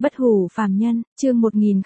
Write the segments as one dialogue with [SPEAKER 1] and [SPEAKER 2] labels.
[SPEAKER 1] Bất hủ phàm nhân, chương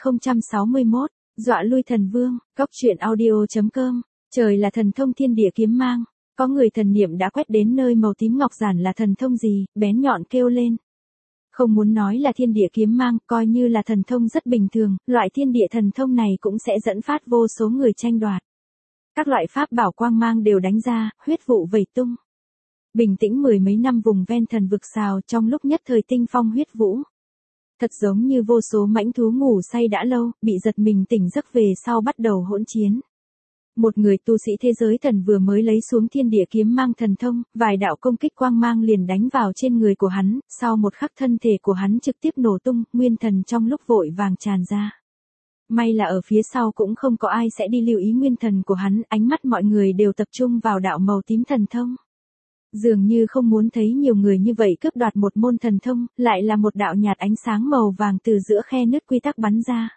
[SPEAKER 1] 1061, dọa lui thần vương, góc truyện audio.com, trời là thần thông thiên địa kiếm mang, có người thần niệm đã quét đến nơi màu tím ngọc giản là thần thông gì, bén nhọn kêu lên. Không muốn nói là thiên địa kiếm mang, coi như là thần thông rất bình thường, loại thiên địa thần thông này cũng sẽ dẫn phát vô số người tranh đoạt. Các loại pháp bảo quang mang đều đánh ra, huyết vụ vẩy tung. Bình tĩnh mười mấy năm vùng ven thần vực xào trong lúc nhất thời tinh phong huyết vũ. Thật giống như vô số mãnh thú ngủ say đã lâu, bị giật mình tỉnh giấc về sau bắt đầu hỗn chiến. Một người tu sĩ thế giới thần vừa mới lấy xuống thiên địa kiếm mang thần thông, vài đạo công kích quang mang liền đánh vào trên người của hắn, sau một khắc thân thể của hắn trực tiếp nổ tung, nguyên thần trong lúc vội vàng tràn ra. May là ở phía sau cũng không có ai sẽ đi lưu ý nguyên thần của hắn, ánh mắt mọi người đều tập trung vào đạo màu tím thần thông. Dường như không muốn thấy nhiều người như vậy cướp đoạt một môn thần thông, lại là một đạo nhạt ánh sáng màu vàng từ giữa khe nứt quy tắc bắn ra.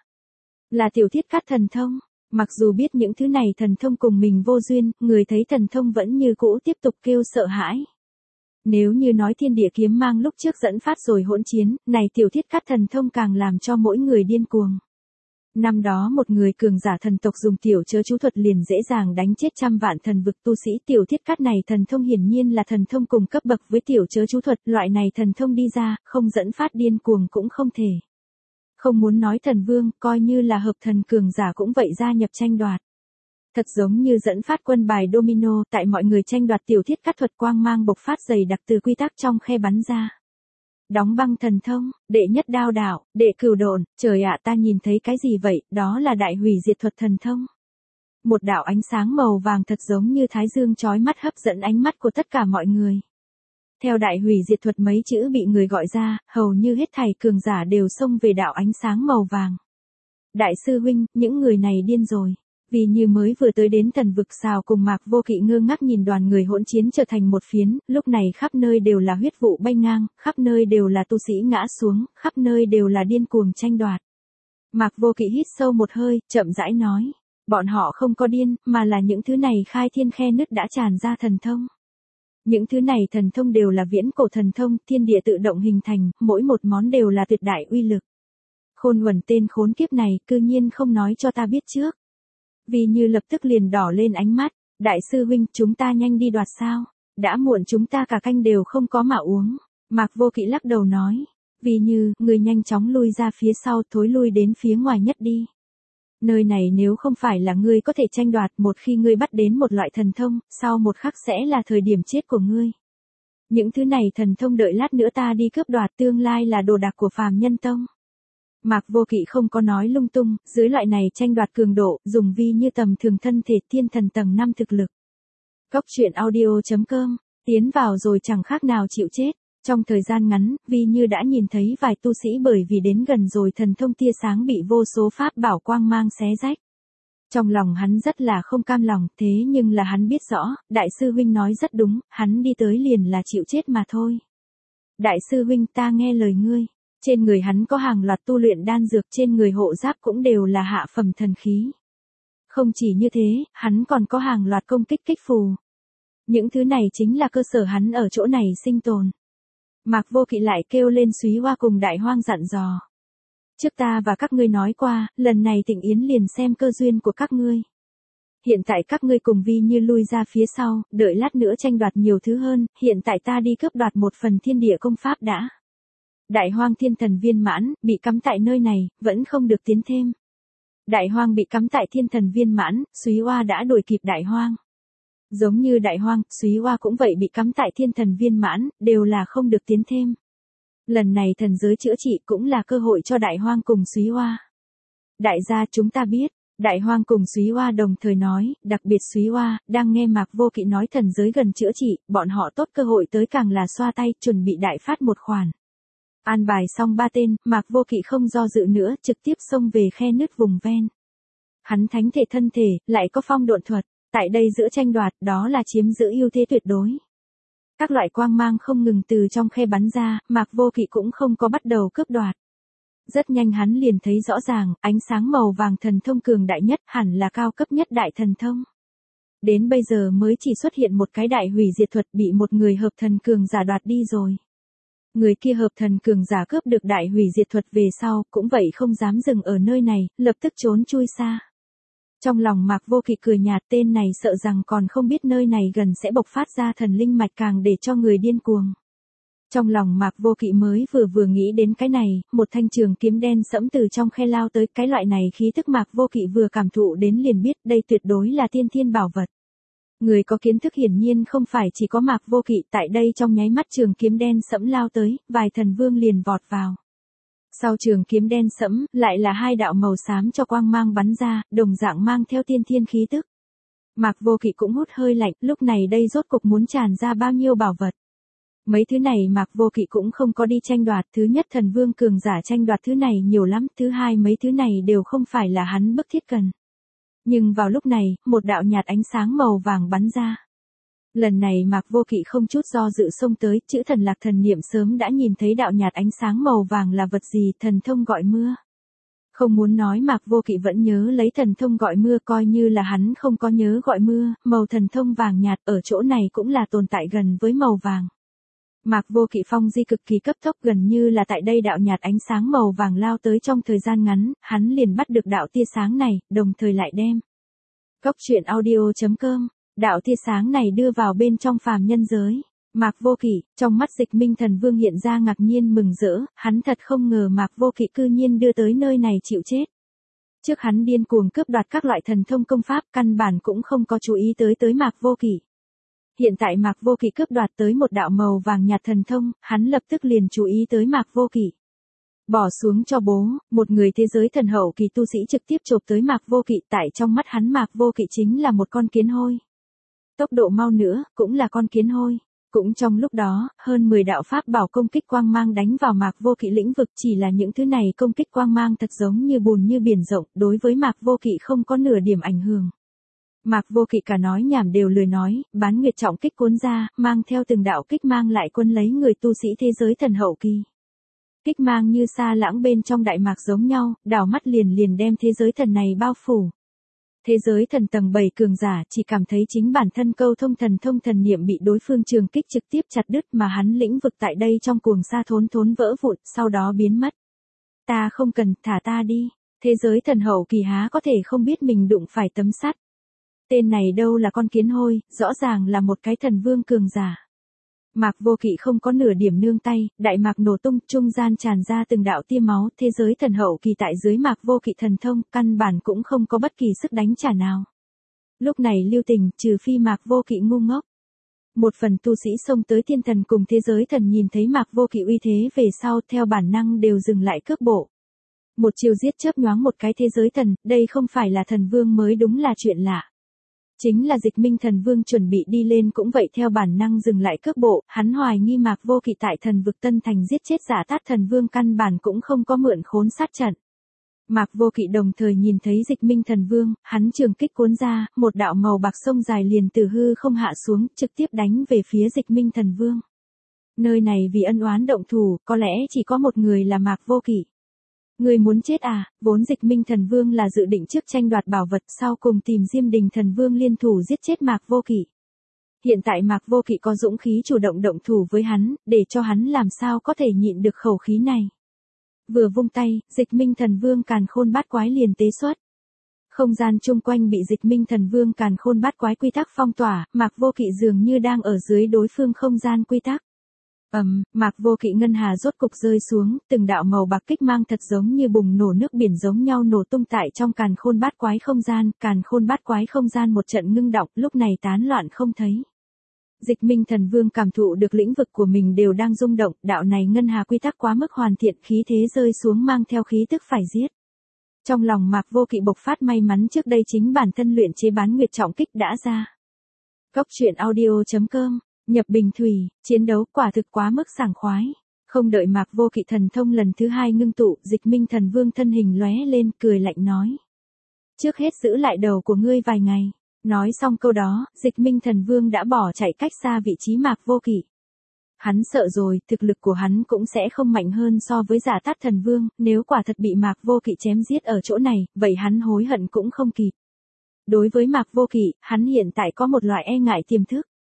[SPEAKER 1] Là tiểu thiết cát thần thông, mặc dù biết những thứ này thần thông cùng mình vô duyên, người thấy thần thông vẫn như cũ tiếp tục kêu sợ hãi. Nếu như nói thiên địa kiếm mang lúc trước dẫn phát rồi hỗn chiến, này tiểu thiết cát thần thông càng làm cho mỗi người điên cuồng. Năm đó một người cường giả thần tộc dùng tiểu chớ chú thuật liền dễ dàng đánh chết trăm vạn thần vực tu sĩ, tiểu thiết cát này thần thông hiển nhiên là thần thông cùng cấp bậc với tiểu chớ chú thuật, loại này thần thông đi ra, không dẫn phát điên cuồng cũng không thể. Không muốn nói thần vương, coi như là hợp thần cường giả cũng vậy gia nhập tranh đoạt. Thật giống như dẫn phát quân bài domino, tại mọi người tranh đoạt tiểu thiết cát thuật quang mang bộc phát dày đặc từ quy tắc trong khe bắn ra. Đóng băng thần thông, đệ nhất đao đạo, đệ cửu độn, trời ạ ta nhìn thấy cái gì vậy, đó là đại hủy diệt thuật thần thông. Một đạo ánh sáng màu vàng thật giống như thái dương chói mắt hấp dẫn ánh mắt của tất cả mọi người. Theo đại hủy diệt thuật mấy chữ bị người gọi ra, hầu như hết thảy cường giả đều xông về đạo ánh sáng màu vàng. Đại sư huynh, những người này điên rồi. Vì như mới vừa tới đến thần vực xào cùng Mạc Vô Kỵ ngơ ngác nhìn đoàn người hỗn chiến trở thành một phiến, lúc này khắp nơi đều là huyết vụ bay ngang, khắp nơi đều là tu sĩ ngã xuống, khắp nơi đều là điên cuồng tranh đoạt. Mạc Vô Kỵ hít sâu một hơi, chậm rãi nói, bọn họ không có điên, mà là những thứ này khai thiên khe nứt đã tràn ra thần thông. Những thứ này thần thông đều là viễn cổ thần thông, thiên địa tự động hình thành, mỗi một món đều là tuyệt đại uy lực. Khôn Uẩn tên khốn kiếp này, cư nhiên không nói cho ta biết trước. Vì như lập tức liền đỏ lên ánh mắt, đại sư huynh chúng ta nhanh đi đoạt sao, đã muộn chúng ta cả canh đều không có mà uống. Mạc Vô Kỵ lắc đầu nói, vì như, người nhanh chóng lui ra phía sau thối lui đến phía ngoài nhất đi. Nơi này nếu không phải là ngươi có thể tranh đoạt, một khi ngươi bắt đến một loại thần thông, sau một khắc sẽ là thời điểm chết của ngươi. Những thứ này thần thông đợi lát nữa ta đi cướp đoạt tương lai là đồ đạc của phàm nhân tông. Mạc Vô Kỵ không có nói lung tung, dưới loại này tranh đoạt cường độ, dùng vi như tầm thường thân thể thiên thần tầng 5 thực lực. Góc truyện audio.com, tiến vào rồi chẳng khác nào chịu chết. Trong thời gian ngắn, vi như đã nhìn thấy vài tu sĩ bởi vì đến gần rồi thần thông tia sáng bị vô số pháp bảo quang mang xé rách. Trong lòng hắn rất là không cam lòng, thế nhưng là hắn biết rõ, đại sư huynh nói rất đúng, hắn đi tới liền là chịu chết mà thôi. Đại sư huynh ta nghe lời ngươi. Trên người hắn có hàng loạt tu luyện đan dược, trên người hộ giáp cũng đều là hạ phẩm thần khí. Không chỉ như thế, hắn còn có hàng loạt công kích kích phù. Những thứ này chính là cơ sở hắn ở chỗ này sinh tồn. Mạc Vô Kỵ lại kêu lên Súy Hoa cùng Đại Hoang dặn dò. Trước ta và các ngươi nói qua, lần này Tịnh Yến liền xem cơ duyên của các ngươi. Hiện tại các ngươi cùng vi như lui ra phía sau, đợi lát nữa tranh đoạt nhiều thứ hơn, hiện tại ta đi cướp đoạt một phần thiên địa công pháp đã. Đại Hoang thiên thần viên mãn, bị cắm tại nơi này, vẫn không được tiến thêm. Đại Hoang bị cắm tại thiên thần viên mãn, Súy Hoa đã đuổi kịp Đại Hoang. Giống như Đại Hoang, Súy Hoa cũng vậy bị cắm tại thiên thần viên mãn, đều là không được tiến thêm. Lần này thần giới chữa trị cũng là cơ hội cho Đại Hoang cùng Súy Hoa. Đại gia chúng ta biết, Đại Hoang cùng Súy Hoa đồng thời nói, đặc biệt Súy Hoa, đang nghe Mạc Vô Kỵ nói thần giới gần chữa trị, bọn họ tốt cơ hội tới càng là xoa tay, chuẩn bị đại phát một khoản. An bài xong ba tên, Mạc Vô Kỵ không do dự nữa, trực tiếp xông về khe nứt vùng ven. Hắn thánh thể thân thể, lại có phong độn thuật, tại đây giữa tranh đoạt, đó là chiếm giữ ưu thế tuyệt đối. Các loại quang mang không ngừng từ trong khe bắn ra, Mạc Vô Kỵ cũng không có bắt đầu cướp đoạt. Rất nhanh hắn liền thấy rõ ràng, ánh sáng màu vàng thần thông cường đại nhất, hẳn là cao cấp nhất đại thần thông. Đến bây giờ mới chỉ xuất hiện một cái đại hủy diệt thuật bị một người hợp thần cường giả đoạt đi rồi. Người kia hợp thần cường giả cướp được đại hủy diệt thuật về sau, cũng vậy không dám dừng ở nơi này, lập tức trốn chui xa. Trong lòng Mạc Vô Kỵ cười nhạt, tên này sợ rằng còn không biết nơi này gần sẽ bộc phát ra thần linh mạch càng để cho người điên cuồng. Trong lòng Mạc Vô Kỵ mới vừa nghĩ đến cái này, một thanh trường kiếm đen sẫm từ trong khe lao tới, cái loại này khí tức Mạc Vô Kỵ vừa cảm thụ đến liền biết đây tuyệt đối là tiên thiên bảo vật. Người có kiến thức hiển nhiên không phải chỉ có Mạc Vô Kỵ, tại đây trong nháy mắt trường kiếm đen sẫm lao tới, vài thần vương liền vọt vào. Sau trường kiếm đen sẫm, lại là hai đạo màu xám cho quang mang bắn ra, đồng dạng mang theo tiên thiên khí tức. Mạc Vô Kỵ cũng hút hơi lạnh, lúc này đây rốt cục muốn tràn ra bao nhiêu bảo vật. Mấy thứ này Mạc Vô Kỵ cũng không có đi tranh đoạt, thứ nhất thần vương cường giả tranh đoạt thứ này nhiều lắm, thứ hai mấy thứ này đều không phải là hắn bức thiết cần. Nhưng vào lúc này, một đạo nhạt ánh sáng màu vàng bắn ra. Lần này Mạc Vô Kỵ không chút do dự xông tới, chữ thần lạc thần niệm sớm đã nhìn thấy đạo nhạt ánh sáng màu vàng là vật gì, thần thông gọi mưa. Không muốn nói Mạc Vô Kỵ vẫn nhớ lấy thần thông gọi mưa, coi như là hắn không có nhớ gọi mưa, màu thần thông vàng nhạt ở chỗ này cũng là tồn tại gần với màu vàng. Mạc Vô Kỵ phong di cực kỳ cấp tốc, gần như là tại đây đạo nhạt ánh sáng màu vàng lao tới trong thời gian ngắn, hắn liền bắt được đạo tia sáng này, đồng thời lại đem Cốc truyện audio.com, đạo tia sáng này đưa vào bên trong phàm nhân giới. Mạc Vô Kỵ, trong mắt Dịch Minh Thần Vương hiện ra ngạc nhiên mừng rỡ, hắn thật không ngờ Mạc Vô Kỵ cư nhiên đưa tới nơi này chịu chết. Trước hắn điên cuồng cướp đoạt các loại thần thông công pháp, căn bản cũng không có chú ý tới Mạc Vô Kỵ. Hiện tại Mạc Vô Kỵ cướp đoạt tới một đạo màu vàng nhạt thần thông, hắn lập tức liền chú ý tới Mạc Vô Kỵ. Bỏ xuống cho bố, một người thế giới thần hậu kỳ tu sĩ trực tiếp chộp tới Mạc Vô Kỵ, tại trong mắt hắn Mạc Vô Kỵ chính là một con kiến hôi. Tốc độ mau nữa, cũng là con kiến hôi. Cũng trong lúc đó, hơn 10 đạo pháp bảo công kích quang mang đánh vào Mạc Vô Kỵ lĩnh vực, chỉ là những thứ này công kích quang mang thật giống như bùn như biển rộng, đối với Mạc Vô Kỵ không có nửa điểm ảnh hưởng. Mạc Vô Kỵ cả nói nhảm đều lười nói, bán nguyệt trọng kích cuốn ra, mang theo từng đạo kích mang lại quân lấy người tu sĩ thế giới thần hậu kỳ. Kích mang như sa lãng bên trong đại mạc giống nhau, đảo mắt liền đem thế giới thần này bao phủ. Thế giới thần tầng 7 cường giả chỉ cảm thấy chính bản thân câu thông thần niệm bị đối phương trường kích trực tiếp chặt đứt, mà hắn lĩnh vực tại đây trong cuồng sa thốn vỡ vụn, sau đó biến mất. Ta không cần, thả ta đi. Thế giới thần hậu kỳ há có thể không biết mình đụng phải tấm sắt. Tên này đâu là con kiến hôi, rõ ràng là một cái thần vương cường giả. Mạc Vô Kỵ không có nửa điểm nương tay, đại mạc nổ tung, trung gian tràn ra từng đạo tia máu, thế giới thần hậu kỳ tại dưới Mạc Vô Kỵ thần thông, căn bản cũng không có bất kỳ sức đánh trả nào. Lúc này lưu tình, trừ phi Mạc Vô Kỵ ngu ngốc. Một phần tu sĩ xông tới thiên thần cùng thế giới thần nhìn thấy Mạc Vô Kỵ uy thế về sau, theo bản năng đều dừng lại cướp bộ. Một chiều giết chớp nhoáng một cái thế giới thần, đây không phải là thần vương mới đúng là chuyện lạ. Chính là Dịch Minh Thần Vương chuẩn bị đi lên cũng vậy theo bản năng dừng lại cước bộ, hắn hoài nghi Mạc Vô Kỵ tại thần vực Tân Thành giết chết Giả Tát Thần Vương căn bản cũng không có mượn khốn sát trận. Mạc Vô Kỵ đồng thời nhìn thấy Dịch Minh Thần Vương, hắn trường kích cuốn ra, một đạo màu bạc sông dài liền từ hư không hạ xuống, trực tiếp đánh về phía Dịch Minh Thần Vương. Nơi này vì ân oán động thủ, có lẽ chỉ có một người là Mạc Vô Kỵ. Người muốn chết à, vốn Dịch Minh Thần Vương là dự định trước tranh đoạt bảo vật, sau cùng tìm Diêm Đình Thần Vương liên thủ giết chết Mạc Vô Kỵ. Hiện tại Mạc Vô Kỵ có dũng khí chủ động động thủ với hắn, để cho hắn làm sao có thể nhịn được khẩu khí này. Vừa vung tay, Dịch Minh Thần Vương càn khôn bát quái liền tế xuất. Không gian chung quanh bị Dịch Minh Thần Vương càn khôn bát quái quy tắc phong tỏa, Mạc Vô Kỵ dường như đang ở dưới đối phương không gian quy tắc. Mạc Vô Kỵ ngân hà rốt cục rơi xuống, từng đạo màu bạc kích mang thật giống như bùng nổ nước biển giống nhau nổ tung tại trong càn khôn bát quái không gian một trận ngưng đọng, lúc này tán loạn không thấy. Dịch Minh Thần Vương cảm thụ được lĩnh vực của mình đều đang rung động, đạo này ngân hà quy tắc quá mức hoàn thiện, khí thế rơi xuống mang theo khí tức phải giết. Trong lòng Mạc Vô Kỵ bộc phát may mắn trước đây chính bản thân luyện chế bán nguyệt trọng kích đã ra. Cốc truyện audio.com, nhập bình thủy, chiến đấu quả thực quá mức sảng khoái. Không đợi Mạc Vô Kỵ thần thông lần thứ hai ngưng tụ, Dịch Minh Thần Vương thân hình lóe lên, cười lạnh nói. Trước hết giữ lại đầu của ngươi vài ngày. Nói xong câu đó, Dịch Minh Thần Vương đã bỏ chạy cách xa vị trí Mạc Vô Kỵ. Hắn sợ rồi, thực lực của hắn cũng sẽ không mạnh hơn so với Giả Tát Thần Vương, nếu quả thật bị Mạc Vô Kỵ chém giết ở chỗ này, vậy hắn hối hận cũng không kịp. Đối với Mạc Vô Kỵ, hắn hiện tại có một loại e ngại tiềm thức.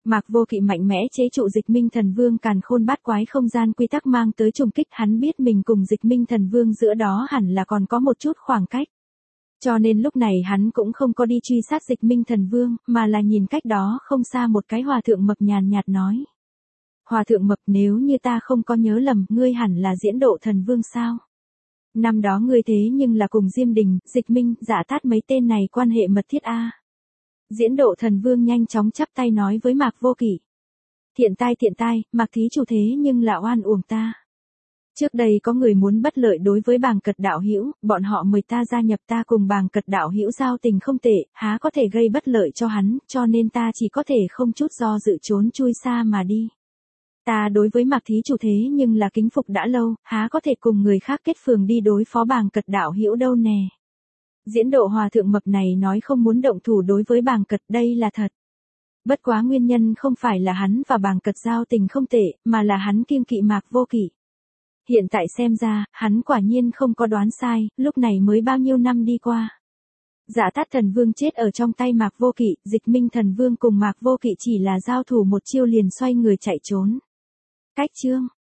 [SPEAKER 1] Mạc Vô Kỵ mạnh mẽ chế trụ Dịch Minh Thần Vương càn khôn bát quái không gian quy tắc mang tới trùng kích, hắn biết mình cùng Dịch Minh Thần Vương giữa đó hẳn là còn có một chút khoảng cách. Cho nên lúc này hắn cũng không có đi truy sát Dịch Minh Thần Vương, mà là nhìn cách đó không xa một cái hòa thượng mập nhàn nhạt nói. Hòa thượng mập, nếu như ta không có nhớ lầm, ngươi hẳn là Diễn Độ Thần Vương sao? Năm đó ngươi thế nhưng là cùng Diêm Đình, Dịch Minh, Dạ Tát mấy tên này quan hệ mật thiết a. Diễn Độ Thần Vương nhanh chóng chắp tay nói với Mạc Vô Kỵ. Thiện tai, Mạc thí chủ thế nhưng là oan uổng ta. Trước đây có người muốn bất lợi đối với Bàng Cật đạo hữu, bọn họ mời ta gia nhập, ta cùng Bàng Cật đạo hữu giao tình không tệ, há có thể gây bất lợi cho hắn, cho nên ta chỉ có thể không chút do dự trốn chui xa mà đi. Ta đối với Mạc thí chủ thế nhưng là kính phục đã lâu, há có thể cùng người khác kết phường đi đối phó Bàng Cật đạo hữu đâu nè. Diễn Độ hòa thượng mập này nói không muốn động thủ đối với Bàng Cật, đây là thật. Bất quá nguyên nhân không phải là hắn và Bàng Cật giao tình không tệ, mà là hắn kiêng kỵ Mạc Vô Kỵ. Hiện tại xem ra, hắn quả nhiên không có đoán sai, lúc này mới bao nhiêu năm đi qua. Dạ Tát Thần Vương chết ở trong tay Mạc Vô Kỵ, Dịch Minh Thần Vương cùng Mạc Vô Kỵ chỉ là giao thủ một chiêu liền xoay người chạy trốn. Cách chương